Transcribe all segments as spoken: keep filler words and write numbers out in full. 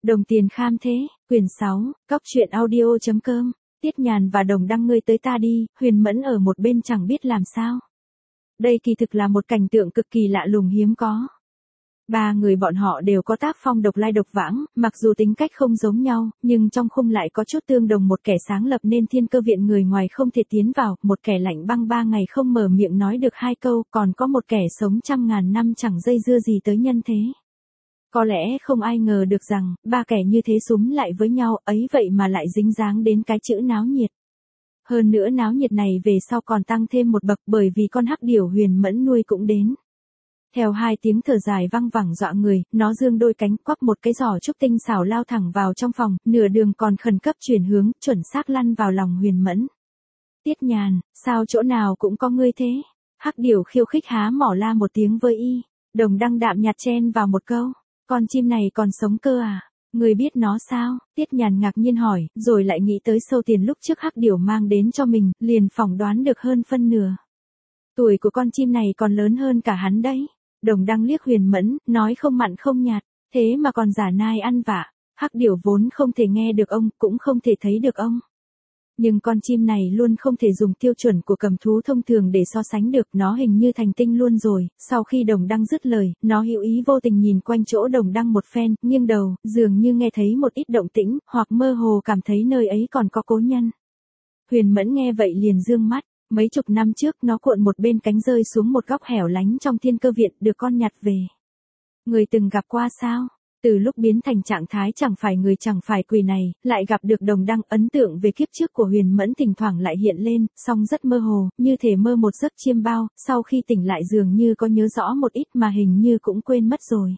Đồng tiền kham thế, quyển sáu, cóc truyện audio.com, Tiết Nhàn và Đồng Đăng ngươi tới ta đi, Huyền Mẫn ở một bên chẳng biết làm sao. Đây kỳ thực là một cảnh tượng cực kỳ lạ lùng hiếm có. Ba người bọn họ đều có tác phong độc lai độc vãng, mặc dù tính cách không giống nhau, nhưng trong khung lại có chút tương đồng. Một kẻ sáng lập nên Thiên Cơ Viện người ngoài không thể tiến vào, một kẻ lạnh băng ba ngày không mở miệng nói được hai câu, còn có một kẻ sống trăm ngàn năm chẳng dây dưa gì tới nhân thế. Có lẽ không ai ngờ được rằng, ba kẻ như thế xúm lại với nhau ấy vậy mà lại dính dáng đến cái chữ náo nhiệt. Hơn nữa náo nhiệt này về sau còn tăng thêm một bậc bởi vì con hắc điểu Huyền Mẫn nuôi cũng đến. Theo hai tiếng thở dài văng vẳng dọa người, nó giương đôi cánh quắp một cái giỏ trúc tinh xảo lao thẳng vào trong phòng, nửa đường còn khẩn cấp chuyển hướng, chuẩn xác lăn vào lòng Huyền Mẫn. Tiết Nhàn, sao chỗ nào cũng có ngươi thế? Hắc điểu khiêu khích há mỏ la một tiếng với y. Đồng Đăng đạm nhạt chen vào một câu. Con chim này còn sống cơ à? Người biết nó sao? Tiết Nhàn ngạc nhiên hỏi, rồi lại nghĩ tới sâu tiền lúc trước hắc điểu mang đến cho mình, liền phỏng đoán được hơn phân nửa. Tuổi của con chim này còn lớn hơn cả hắn đấy. Đồng Đăng liếc Huyền Mẫn, nói không mặn không nhạt, thế mà còn giả nai ăn vạ. Hắc điểu vốn không thể nghe được ông, cũng không thể thấy được ông. Nhưng con chim này luôn không thể dùng tiêu chuẩn của cầm thú thông thường để so sánh được, nó hình như thành tinh luôn rồi. Sau khi Đồng Đăng dứt lời, nó hữu ý vô tình nhìn quanh chỗ Đồng Đăng một phen, nghiêng đầu, dường như nghe thấy một ít động tĩnh, hoặc mơ hồ cảm thấy nơi ấy còn có cố nhân. Huyền Mẫn nghe vậy liền dương mắt, mấy chục năm trước nó cuộn một bên cánh rơi xuống một góc hẻo lánh trong Thiên Cơ Viện, được con nhặt về. Người từng gặp qua sao? Từ lúc biến thành trạng thái chẳng phải người chẳng phải quỷ này, lại gặp được Đồng Đăng. Ấn tượng về kiếp trước của Huyền Mẫn thỉnh thoảng lại hiện lên, song rất mơ hồ, như thể mơ một giấc chiêm bao, sau khi tỉnh lại dường như có nhớ rõ một ít mà hình như cũng quên mất rồi.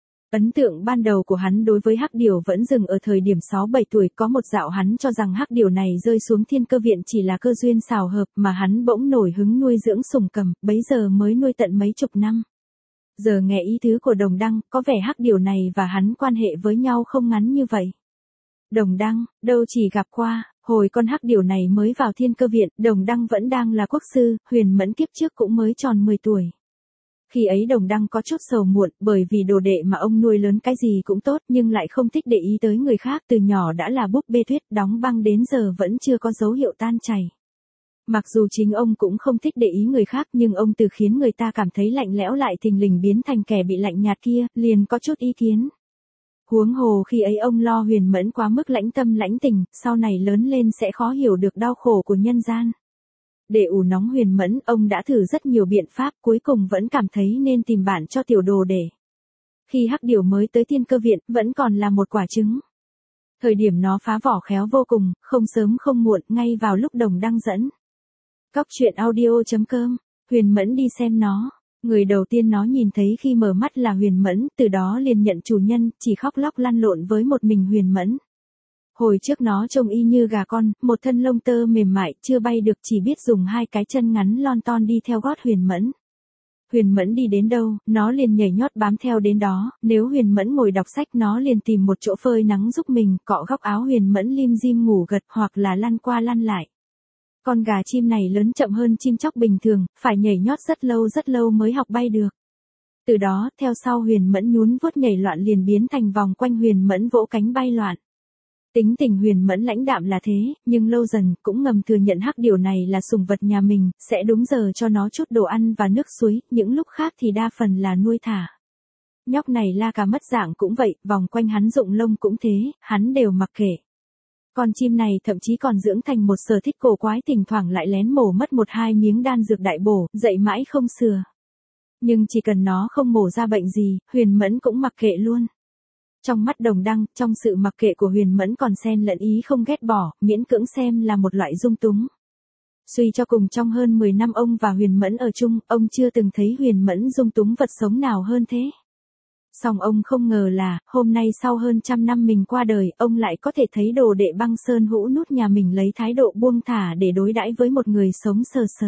Ấn tượng ban đầu của hắn đối với hắc điểu vẫn dừng ở thời điểm sáu bảy tuổi, có một dạo hắn cho rằng hắc điểu này rơi xuống Thiên Cơ Viện chỉ là cơ duyên xào hợp mà hắn bỗng nổi hứng nuôi dưỡng sủng cầm, bấy giờ mới nuôi tận mấy chục năm. Giờ nghe ý tứ của Đồng Đăng, có vẻ hắc điểu này và hắn quan hệ với nhau không ngắn như vậy. Đồng Đăng, đâu chỉ gặp qua, hồi con hắc điểu này mới vào Thiên Cơ Viện, Đồng Đăng vẫn đang là quốc sư, Huyền Mẫn kiếp trước cũng mới tròn mười tuổi. Khi ấy Đồng Đăng có chút sầu muộn, bởi vì đồ đệ mà ông nuôi lớn cái gì cũng tốt, nhưng lại không thích để ý tới người khác, từ nhỏ đã là búp bê tuyết, đóng băng đến giờ vẫn chưa có dấu hiệu tan chảy. Mặc dù chính ông cũng không thích để ý người khác, nhưng ông từ khiến người ta cảm thấy lạnh lẽo lại thình lình biến thành kẻ bị lạnh nhạt kia, liền có chút ý kiến. Huống hồ khi ấy ông lo Huyền Mẫn quá mức lãnh tâm lãnh tình, sau này lớn lên sẽ khó hiểu được đau khổ của nhân gian. Để ủ nóng Huyền Mẫn, ông đã thử rất nhiều biện pháp, cuối cùng vẫn cảm thấy nên tìm bạn cho tiểu đồ để. Khi hắc điểu mới tới Thiên Cơ Viện, vẫn còn là một quả trứng. Thời điểm nó phá vỏ khéo vô cùng, không sớm không muộn, ngay vào lúc Đồng Đăng dẫn. Cóc truyện audio.com, Huyền Mẫn đi xem nó. Người đầu tiên nó nhìn thấy khi mở mắt là Huyền Mẫn, từ đó liền nhận chủ nhân, chỉ khóc lóc lăn lộn với một mình Huyền Mẫn. Hồi trước nó trông y như gà con, một thân lông tơ mềm mại, chưa bay được, chỉ biết dùng hai cái chân ngắn lon ton đi theo gót Huyền Mẫn. Huyền Mẫn đi đến đâu, nó liền nhảy nhót bám theo đến đó, nếu Huyền Mẫn ngồi đọc sách nó liền tìm một chỗ phơi nắng giúp mình, cọ góc áo Huyền Mẫn lim dim ngủ gật hoặc là lăn qua lăn lại. Con gà chim này lớn chậm hơn chim chóc bình thường, phải nhảy nhót rất lâu rất lâu mới học bay được. Từ đó, theo sau Huyền Mẫn nhún vuốt nhảy loạn liền biến thành vòng quanh Huyền Mẫn vỗ cánh bay loạn. Tính tình Huyền Mẫn lãnh đạm là thế, nhưng lâu dần cũng ngầm thừa nhận hắc điểu này là sủng vật nhà mình, sẽ đúng giờ cho nó chút đồ ăn và nước suối, những lúc khác thì đa phần là nuôi thả. Nhóc này la cả mất dạng cũng vậy, vòng quanh hắn rụng lông cũng thế, hắn đều mặc kệ. Con chim này thậm chí còn dưỡng thành một sở thích cổ quái, thỉnh thoảng lại lén mổ mất một hai miếng đan dược đại bổ, dậy mãi không sửa. Nhưng chỉ cần nó không mổ ra bệnh gì, Huyền Mẫn cũng mặc kệ luôn. Trong mắt Đồng Đăng, trong sự mặc kệ của Huyền Mẫn còn xen lẫn ý không ghét bỏ, miễn cưỡng xem là một loại dung túng. Suy cho cùng trong hơn mười năm ông và Huyền Mẫn ở chung, ông chưa từng thấy Huyền Mẫn dung túng vật sống nào hơn thế. Song ông không ngờ là, hôm nay sau hơn trăm năm mình qua đời, ông lại có thể thấy đồ đệ Băng Sơn Hũ Nút nhà mình lấy thái độ buông thả để đối đãi với một người sống sờ sờ.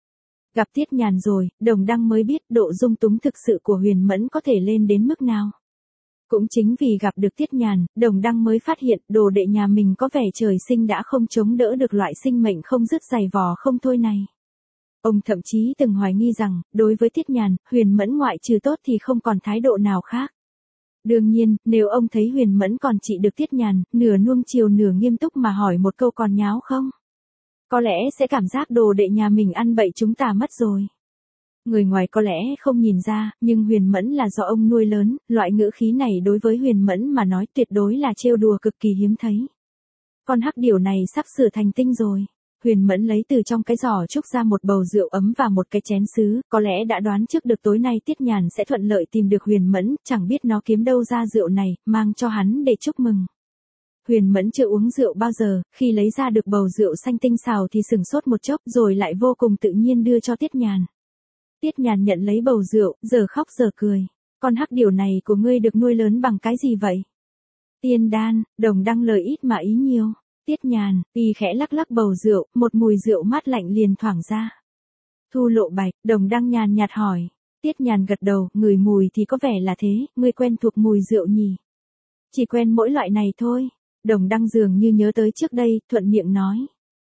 Gặp Tiết Nhàn rồi, Đồng Đăng mới biết độ dung túng thực sự của Huyền Mẫn có thể lên đến mức nào. Cũng chính vì gặp được Tiết Nhàn, Đồng Đăng mới phát hiện đồ đệ nhà mình có vẻ trời sinh đã không chống đỡ được loại sinh mệnh không dứt giày vò không thôi này. Ông thậm chí từng hoài nghi rằng, đối với Tiết Nhàn, Huyền Mẫn ngoại trừ tốt thì không còn thái độ nào khác. Đương nhiên, nếu ông thấy Huyền Mẫn còn trị được Tiết Nhàn, nửa nuông chiều nửa nghiêm túc mà hỏi một câu còn nháo không? Có lẽ sẽ cảm giác đồ đệ nhà mình ăn bậy chúng ta mất rồi. Người ngoài có lẽ không nhìn ra, nhưng Huyền Mẫn là do ông nuôi lớn, loại ngữ khí này đối với Huyền Mẫn mà nói tuyệt đối là trêu đùa cực kỳ hiếm thấy. Con hắc điểu này sắp sửa thành tinh rồi. Huyền Mẫn lấy từ trong cái giỏ trúc ra một bầu rượu ấm và một cái chén sứ, có lẽ đã đoán trước được tối nay Tiết Nhàn sẽ thuận lợi tìm được Huyền Mẫn, chẳng biết nó kiếm đâu ra rượu này, mang cho hắn để chúc mừng. Huyền Mẫn chưa uống rượu bao giờ, khi lấy ra được bầu rượu xanh tinh xào thì sừng sốt một chốc rồi lại vô cùng tự nhiên đưa cho Tiết Nhàn. Tiết Nhàn nhận lấy bầu rượu, giờ khóc giờ cười. Con hắc điểu này của ngươi được nuôi lớn bằng cái gì vậy? Tiên đan, Đồng Đăng lời ít mà ý nhiều. Tiết Nhàn, y khẽ lắc lắc bầu rượu, một mùi rượu mát lạnh liền thoảng ra. Thu Lộ Bạch, Đồng Đăng nhàn nhạt hỏi. Tiết Nhàn gật đầu, ngửi mùi thì có vẻ là thế, ngươi quen thuộc mùi rượu nhỉ? Chỉ quen mỗi loại này thôi. Đồng Đăng dường như nhớ tới trước đây, thuận miệng nói.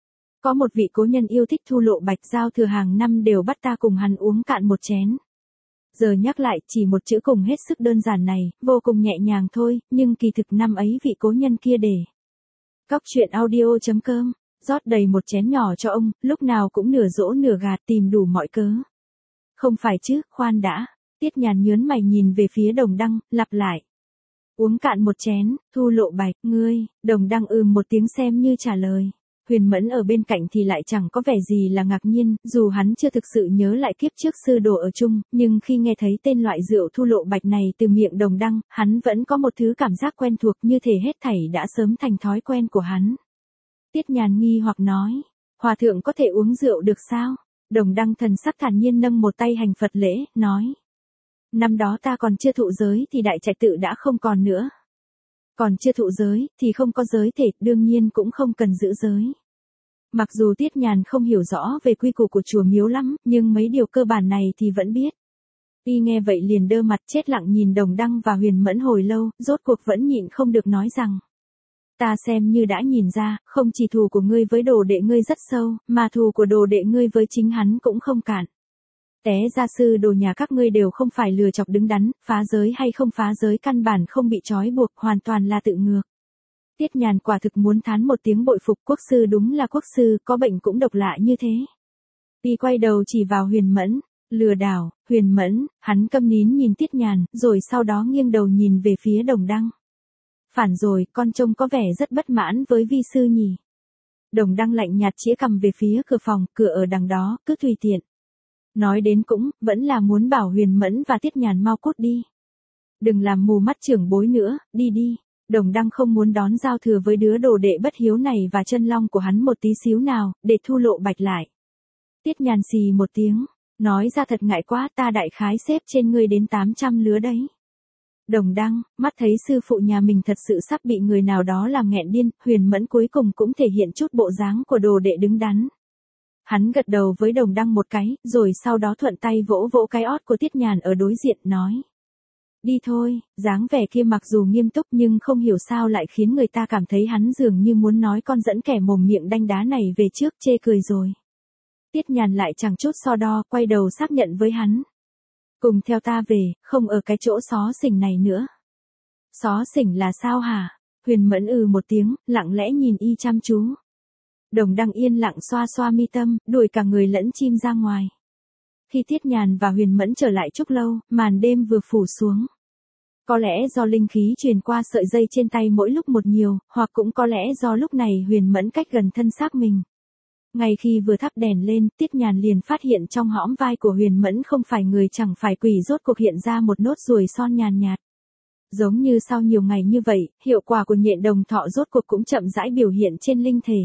Có một vị cố nhân yêu thích Thu Lộ Bạch, giao thừa hàng năm đều bắt ta cùng hắn uống cạn một chén. Giờ nhắc lại chỉ một chữ cùng hết sức đơn giản này, vô cùng nhẹ nhàng thôi, nhưng kỳ thực năm ấy vị cố nhân kia để. Cóc truyện audio chấm com, rót đầy một chén nhỏ cho ông, lúc nào cũng nửa dỗ nửa gạt tìm đủ mọi cớ. Không phải chứ, khoan đã. Tiết Nhàn nhớn mày nhìn về phía Đồng Đăng, lặp lại. Uống cạn một chén, Thu Lộ Bạch, ngươi, Đồng Đăng ừm một tiếng xem như trả lời. Huyền Mẫn ở bên cạnh thì lại chẳng có vẻ gì là ngạc nhiên, dù hắn chưa thực sự nhớ lại kiếp trước sư đồ ở chung, nhưng khi nghe thấy tên loại rượu Thu Lộ Bạch này từ miệng Đồng Đăng, hắn vẫn có một thứ cảm giác quen thuộc như thể hết thảy đã sớm thành thói quen của hắn. Tiết Nhàn nghi hoặc nói, hòa thượng có thể uống rượu được sao? Đồng Đăng thần sắc thản nhiên nâng một tay hành Phật lễ, nói. Năm đó ta còn chưa thụ giới thì đại trạch tự đã không còn nữa. Còn chưa thụ giới, thì không có giới thể, đương nhiên cũng không cần giữ giới. Mặc dù Tiết Nhàn không hiểu rõ về quy củ của chùa miếu lắm, nhưng mấy điều cơ bản này thì vẫn biết. Y nghe vậy liền đơ mặt chết lặng nhìn Đồng Đăng và Huyền Mẫn hồi lâu, rốt cuộc vẫn nhịn không được nói rằng. Ta xem như đã nhìn ra, không chỉ thù của ngươi với đồ đệ ngươi rất sâu, mà thù của đồ đệ ngươi với chính hắn cũng không cạn. Té ra sư đồ nhà các ngươi đều không phải lừa chọc đứng đắn, phá giới hay không phá giới căn bản không bị trói buộc, hoàn toàn là tự ngược. Tiết Nhàn quả thực muốn thán một tiếng bội phục, quốc sư đúng là quốc sư, có bệnh cũng độc lạ như thế. Y quay đầu chỉ vào Huyền Mẫn, lừa đảo, Huyền Mẫn, hắn câm nín nhìn Tiết Nhàn, rồi sau đó nghiêng đầu nhìn về phía Đồng Đăng. Phản rồi, con trông có vẻ rất bất mãn với vi sư nhỉ. Đồng Đăng lạnh nhạt chĩa cằm về phía cửa phòng, cửa ở đằng đó, cứ tùy tiện. Nói đến cũng, vẫn là muốn bảo Huyền Mẫn và Tiết Nhàn mau cút đi. Đừng làm mù mắt trưởng bối nữa, đi đi. Đồng Đăng không muốn đón giao thừa với đứa đồ đệ bất hiếu này và chân long của hắn một tí xíu nào, để Thu Lộ Bạch lại. Tiết Nhàn xì một tiếng, nói ra thật ngại quá, ta đại khái xếp trên ngươi đến tám trăm lứa đấy. Đồng Đăng, mắt thấy sư phụ nhà mình thật sự sắp bị người nào đó làm nghẹn điên, Huyền Mẫn cuối cùng cũng thể hiện chút bộ dáng của đồ đệ đứng đắn. Hắn gật đầu với Đồng Đăng một cái, rồi sau đó thuận tay vỗ vỗ cái ót của Tiết Nhàn ở đối diện, nói. Đi thôi, dáng vẻ kia mặc dù nghiêm túc nhưng không hiểu sao lại khiến người ta cảm thấy hắn dường như muốn nói con dẫn kẻ mồm miệng đanh đá này về trước, chê cười rồi. Tiết Nhàn lại chẳng chút so đo, quay đầu xác nhận với hắn. Cùng theo ta về, không ở cái chỗ xó xỉnh này nữa. Xó xỉnh là sao hả? Huyền Mẫn ừ một tiếng, lặng lẽ nhìn y chăm chú. Đồng Đăng yên lặng xoa xoa mi tâm, đuổi cả người lẫn chim ra ngoài. Khi Tiết Nhàn và Huyền Mẫn trở lại Trúc Lâu, màn đêm vừa phủ xuống. Có lẽ do linh khí truyền qua sợi dây trên tay mỗi lúc một nhiều, hoặc cũng có lẽ do lúc này Huyền Mẫn cách gần thân xác mình. Ngay khi vừa thắp đèn lên, Tiết Nhàn liền phát hiện trong hõm vai của Huyền Mẫn không phải người chẳng phải quỷ, rốt cuộc hiện ra một nốt ruồi son nhàn nhạt. Giống như sau nhiều ngày như vậy, hiệu quả của nhện đồng thọ rốt cuộc cũng chậm rãi biểu hiện trên linh thể.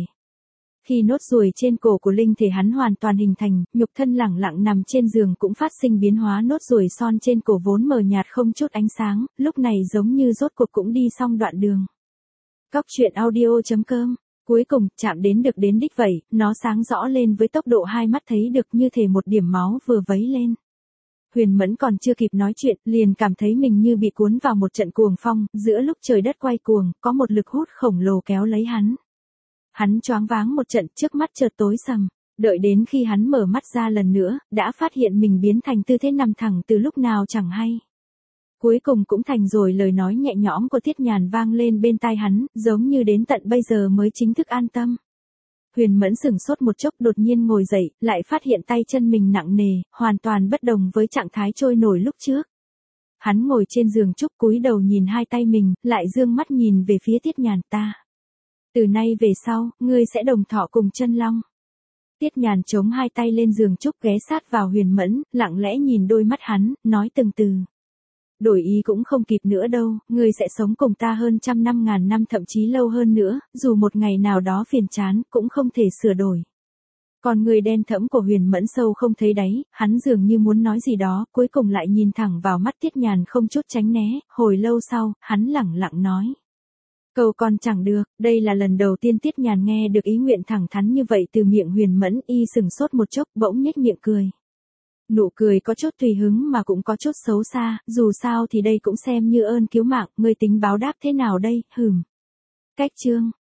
Khi nốt ruồi trên cổ của linh thể hắn hoàn toàn hình thành, nhục thân lẳng lặng nằm trên giường cũng phát sinh biến hóa, nốt ruồi son trên cổ vốn mờ nhạt không chút ánh sáng, lúc này giống như rốt cuộc cũng đi xong đoạn đường. Cóc truyện audio chấm com, cuối cùng, chạm đến được đến đích vậy, nó sáng rõ lên với tốc độ hai mắt thấy được như thể một điểm máu vừa vấy lên. Huyền Mẫn còn chưa kịp nói chuyện, liền cảm thấy mình như bị cuốn vào một trận cuồng phong, giữa lúc trời đất quay cuồng, có một lực hút khổng lồ kéo lấy hắn. Hắn choáng váng một trận, trước mắt chợt tối sầm, đợi đến khi hắn mở mắt ra lần nữa, đã phát hiện mình biến thành tư thế nằm thẳng từ lúc nào chẳng hay. Cuối cùng cũng thành rồi, lời nói nhẹ nhõm của Tiết Nhàn vang lên bên tai hắn, giống như đến tận bây giờ mới chính thức an tâm. Huyền Mẫn sửng sốt một chốc, đột nhiên ngồi dậy, lại phát hiện tay chân mình nặng nề, hoàn toàn bất đồng với trạng thái trôi nổi lúc trước. Hắn ngồi trên giường trúc cúi đầu nhìn hai tay mình, lại dương mắt nhìn về phía Tiết Nhàn, ta. Từ nay về sau, ngươi sẽ đồng thọ cùng chân long. Tiết Nhàn chống hai tay lên giường trúc ghé sát vào Huyền Mẫn, lặng lẽ nhìn đôi mắt hắn, nói từng từ. Đổi ý cũng không kịp nữa đâu, ngươi sẽ sống cùng ta hơn trăm năm ngàn năm thậm chí lâu hơn nữa, dù một ngày nào đó phiền chán, cũng không thể sửa đổi. Còn người đen thẫm của Huyền Mẫn sâu không thấy đáy, hắn dường như muốn nói gì đó, cuối cùng lại nhìn thẳng vào mắt Tiết Nhàn không chút tránh né, hồi lâu sau, hắn lẳng lặng nói. Cầu còn chẳng được, đây là lần đầu tiên Tiết Nhàn nghe được ý nguyện thẳng thắn như vậy từ miệng Huyền Mẫn, y sừng sốt một chốc, bỗng nhếch miệng cười. Nụ cười có chút tùy hứng mà cũng có chút xấu xa, dù sao thì đây cũng xem như ơn cứu mạng, ngươi tính báo đáp thế nào đây, hừm. Cách chương.